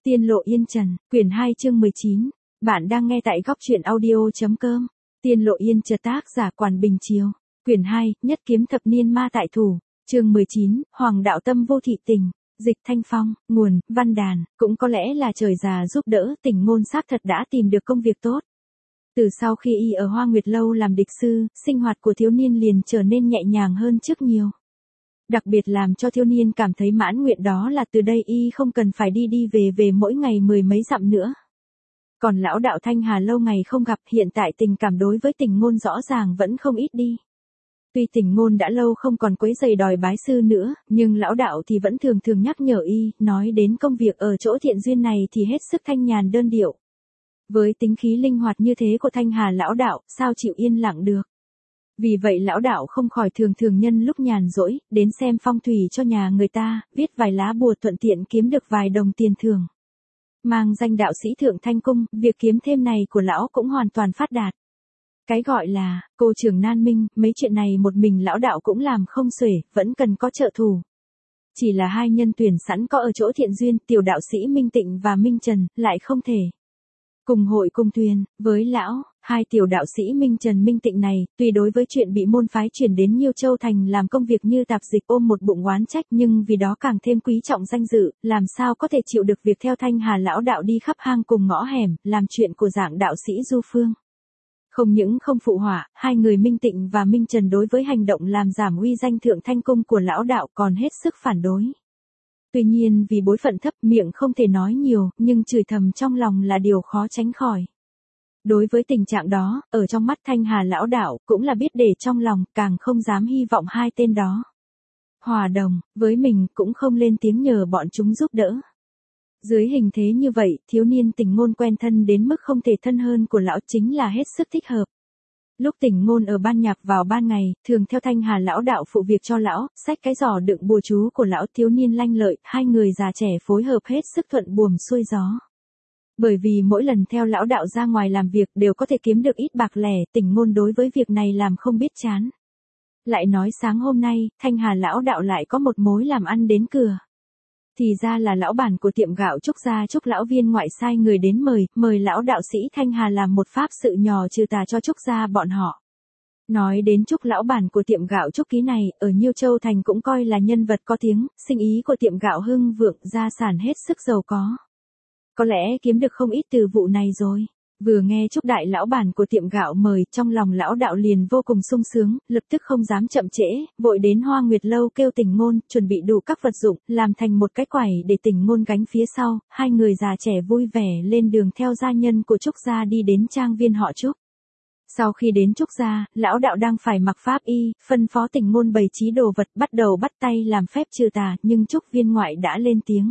Tiên lộ yên trần, quyển 2 chương 19. Bạn đang nghe tại góc truyện audio.com. Tiên lộ yên trần, tác giả Quản Bình Chiếu. Quyển 2, nhất kiếm thập niên ma tại thủ. Chương 19, Hoàng đạo tâm vô thị tình. Dịch Thanh Phong, nguồn, Văn Đàn. Cũng có lẽ là trời già giúp đỡ, Tình Ngôn xác thật đã tìm được công việc tốt. Từ sau khi y ở Hoa Nguyệt Lâu làm địch sư, sinh hoạt của thiếu niên liền trở nên nhẹ nhàng hơn trước nhiều. Đặc biệt làm cho thiếu niên cảm thấy mãn nguyện đó là từ đây y không cần phải đi đi về mỗi ngày mười mấy dặm nữa. Còn lão đạo Thanh Hà lâu ngày không gặp, hiện tại tình cảm đối với Tình Ngôn rõ ràng vẫn không ít đi. Tuy Tình Ngôn đã lâu không còn quấy rầy đòi bái sư nữa, nhưng lão đạo thì vẫn thường thường nhắc nhở y, nói đến công việc ở chỗ Thiện Duyên này thì hết sức thanh nhàn đơn điệu. Với tính khí linh hoạt như thế của Thanh Hà lão đạo, sao chịu yên lặng được. Vì vậy lão đạo không khỏi thường thường nhân lúc nhàn rỗi, đến xem phong thủy cho nhà người ta, viết vài lá bùa thuận tiện kiếm được vài đồng tiền thưởng. Mang danh đạo sĩ Thượng Thanh Cung, việc kiếm thêm này của lão cũng hoàn toàn phát đạt. Cái gọi là, cô trưởng nan minh, mấy chuyện này một mình lão đạo cũng làm không xuể, vẫn cần có trợ thủ. Chỉ là hai nhân tuyển sẵn có ở chỗ Thiện Duyên, tiểu đạo sĩ Minh Tịnh và Minh Trần, lại không thể cùng hội cùng thuyền, với lão, hai tiểu đạo sĩ Minh Trần Minh Tịnh này, tuy đối với chuyện bị môn phái chuyển đến Nhiêu Châu Thành làm công việc như tạp dịch ôm một bụng oán trách, nhưng vì đó càng thêm quý trọng danh dự, làm sao có thể chịu được việc theo Thanh Hà lão đạo đi khắp hang cùng ngõ hẻm, làm chuyện của dạng đạo sĩ du phương. Không những không phụ họa, hai người Minh Tịnh và Minh Trần đối với hành động làm giảm uy danh Thượng Thanh Cung của lão đạo còn hết sức phản đối. Tuy nhiên vì bối phận thấp, miệng không thể nói nhiều, nhưng chửi thầm trong lòng là điều khó tránh khỏi. Đối với tình trạng đó, ở trong mắt Thanh Hà lão đạo, cũng là biết để trong lòng, càng không dám hy vọng hai tên đó hòa đồng, với mình cũng không lên tiếng nhờ bọn chúng giúp đỡ. Dưới hình thế như vậy, thiếu niên Tình Ngôn quen thân đến mức không thể thân hơn của lão chính là hết sức thích hợp. Lúc Tình Ngôn ở ban nhạc vào ban ngày, thường theo Thanh Hà lão đạo phụ việc cho lão, xách cái giỏ đựng bùa chú của lão, thiếu niên lanh lợi, hai người già trẻ phối hợp hết sức thuận buồm xuôi gió. Bởi vì mỗi lần theo lão đạo ra ngoài làm việc đều có thể kiếm được ít bạc lẻ, Tình Ngôn đối với việc này làm không biết chán. Lại nói sáng hôm nay, Thanh Hà lão đạo lại có một mối làm ăn đến cửa. Thì ra là lão bản của tiệm gạo Trúc gia Trúc lão viên ngoại sai người đến mời lão đạo sĩ Thanh Hà làm một pháp sự nhò trừ tà cho Trúc gia bọn họ. Nói đến Trúc lão bản của tiệm gạo Trúc ký này, ở Nhiêu Châu Thành cũng coi là nhân vật có tiếng, sinh ý của tiệm gạo hưng vượng, gia sản hết sức giàu có. Có lẽ kiếm được không ít từ vụ này rồi. Vừa nghe Trúc đại lão bản của tiệm gạo mời, trong lòng lão đạo liền vô cùng sung sướng, lập tức không dám chậm trễ, vội đến Hoa Nguyệt Lâu kêu Tình Ngôn, chuẩn bị đủ các vật dụng, làm thành một cái quẩy để Tình Ngôn gánh phía sau, hai người già trẻ vui vẻ lên đường theo gia nhân của Trúc gia đi đến trang viên họ Trúc. Sau khi đến Trúc gia, lão đạo đang phải mặc pháp y, phân phó Tình Ngôn bày trí đồ vật, bắt đầu bắt tay làm phép trừ tà, nhưng Trúc viên ngoại đã lên tiếng.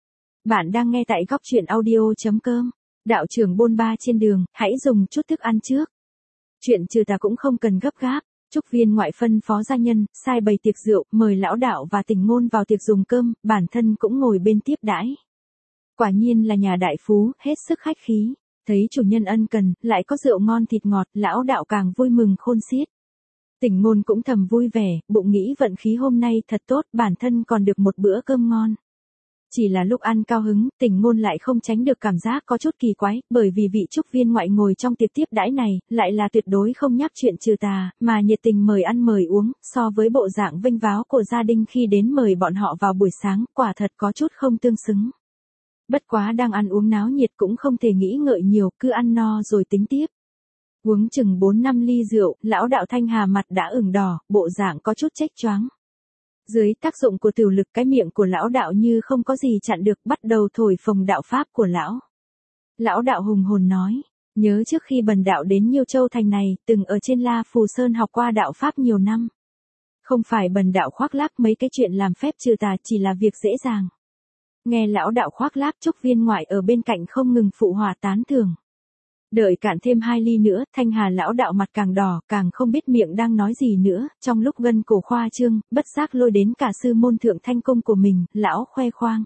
Bạn đang nghe tại góc truyện audio.com. Đạo trưởng bôn ba trên đường, hãy dùng chút thức ăn trước. Chuyện trừ tà cũng không cần gấp gáp. Trúc viên ngoại phân phó gia nhân, sai bày tiệc rượu, mời lão đạo và Tình Ngôn vào tiệc dùng cơm, bản thân cũng ngồi bên tiếp đãi. Quả nhiên là nhà đại phú, hết sức khách khí. Thấy chủ nhân ân cần, lại có rượu ngon thịt ngọt, lão đạo càng vui mừng khôn xiết. Tình Ngôn cũng thầm vui vẻ, bụng nghĩ vận khí hôm nay thật tốt, bản thân còn được một bữa cơm ngon. Chỉ là lúc ăn cao hứng, Tình Ngôn lại không tránh được cảm giác có chút kỳ quái, bởi vì vị Trúc viên ngoại ngồi trong tiệc tiếp đãi này, lại là tuyệt đối không nhắc chuyện trừ tà, mà nhiệt tình mời ăn mời uống, so với bộ dạng vênh váo của gia đình khi đến mời bọn họ vào buổi sáng, quả thật có chút không tương xứng. Bất quá đang ăn uống náo nhiệt cũng không thể nghĩ ngợi nhiều, cứ ăn no rồi tính tiếp. Uống chừng 4-5 ly rượu, lão đạo Thanh Hà mặt đã ửng đỏ, bộ dạng có chút chếch choáng. Dưới tác dụng của tiểu lực, cái miệng của lão đạo như không có gì chặn được, bắt đầu thổi phồng đạo pháp của lão. Lão đạo hùng hồn nói, nhớ trước khi bần đạo đến Nhiêu Châu Thành này, từng ở trên La Phù Sơn học qua đạo pháp nhiều năm. Không phải bần đạo khoác lác mấy cái chuyện làm phép trừ tà, chỉ là việc dễ dàng. Nghe lão đạo khoác lác, Trúc viên ngoại ở bên cạnh không ngừng phụ họa tán thưởng. Đợi cạn thêm 2 ly nữa, Thanh Hà lão đạo mặt càng đỏ, càng không biết miệng đang nói gì nữa, trong lúc gân cổ khoa trương, bất giác lôi đến cả sư môn Thượng Thanh Cung của mình, lão khoe khoang.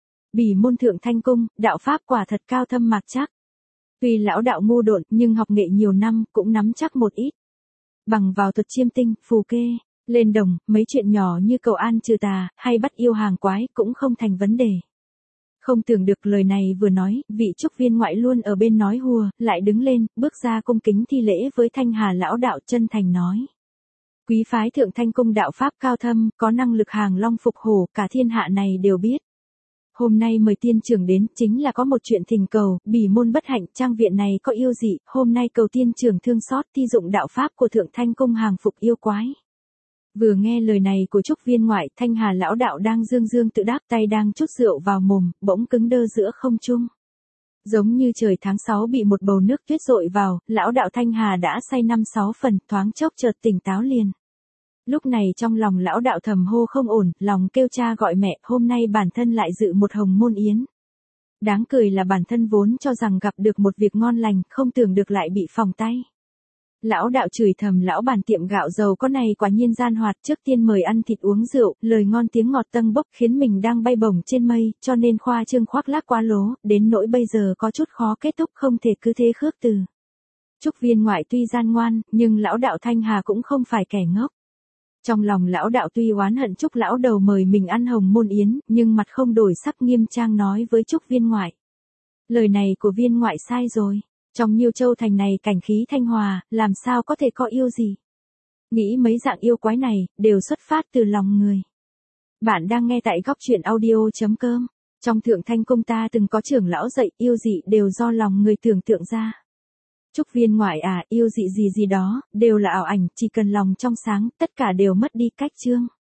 Bỉ môn Thượng Thanh Cung, đạo pháp quả thật cao thâm mạc chắc. Tuy lão đạo ngu độn, nhưng học nghệ nhiều năm, cũng nắm chắc một ít. Bằng vào thuật chiêm tinh, phù kê, lên đồng, mấy chuyện nhỏ như cầu an trừ tà, hay bắt yêu hàng quái, cũng không thành vấn đề. Không tưởng được lời này vừa nói, vị Trúc viên ngoại luôn ở bên nói hùa, lại đứng lên, bước ra cung kính thi lễ với Thanh Hà lão đạo, chân thành nói. Quý phái Thượng Thanh cung đạo pháp cao thâm, có năng lực hàng long phục hổ, cả thiên hạ này đều biết. Hôm nay mời tiên trưởng đến, chính là có một chuyện thỉnh cầu, bỉ môn bất hạnh, trang viện này có yêu dị, hôm nay cầu tiên trưởng thương xót thi dụng đạo pháp của Thượng Thanh cung hàng phục yêu quái. Vừa nghe lời này của Trúc viên ngoại, Thanh Hà lão đạo đang dương dương tự đáp, tay đang chút rượu vào mồm, bỗng cứng đơ giữa không trung. Giống như trời tháng 6 bị một bầu nước tuyết dội vào, lão đạo Thanh Hà đã say 5-6 phần, thoáng chốc chợt tỉnh táo liền. Lúc này trong lòng lão đạo thầm hô không ổn, lòng kêu cha gọi mẹ, hôm nay bản thân lại dự một hồng môn yến. Đáng cười là bản thân vốn cho rằng gặp được một việc ngon lành, không tưởng được lại bị phỏng tay. Lão đạo chửi thầm lão bản tiệm gạo dầu có này quả nhiên gian hoạt, trước tiên mời ăn thịt uống rượu, lời ngon tiếng ngọt tâng bốc khiến mình đang bay bổng trên mây, cho nên khoa trương khoác lác quá lố, đến nỗi bây giờ có chút khó kết thúc, không thể cứ thế khước từ. Trúc viên ngoại tuy gian ngoan, nhưng lão đạo Thanh Hà cũng không phải kẻ ngốc. Trong lòng lão đạo tuy oán hận Trúc lão đầu mời mình ăn hồng môn yến, nhưng mặt không đổi sắc nghiêm trang nói với Trúc viên ngoại. Lời này của viên ngoại sai rồi. Trong Nhiêu Châu thành này cảnh khí thanh hòa, làm sao có thể có yêu gì? Nghĩ mấy dạng yêu quái này, đều xuất phát từ lòng người. Bạn đang nghe tại góc truyện audio.com. Trong Thượng Thanh cung ta từng có trưởng lão dạy, yêu dị đều do lòng người tưởng tượng ra. Trúc viên ngoại à, yêu dị gì gì đó, đều là ảo ảnh, chỉ cần lòng trong sáng, tất cả đều mất đi cách chương.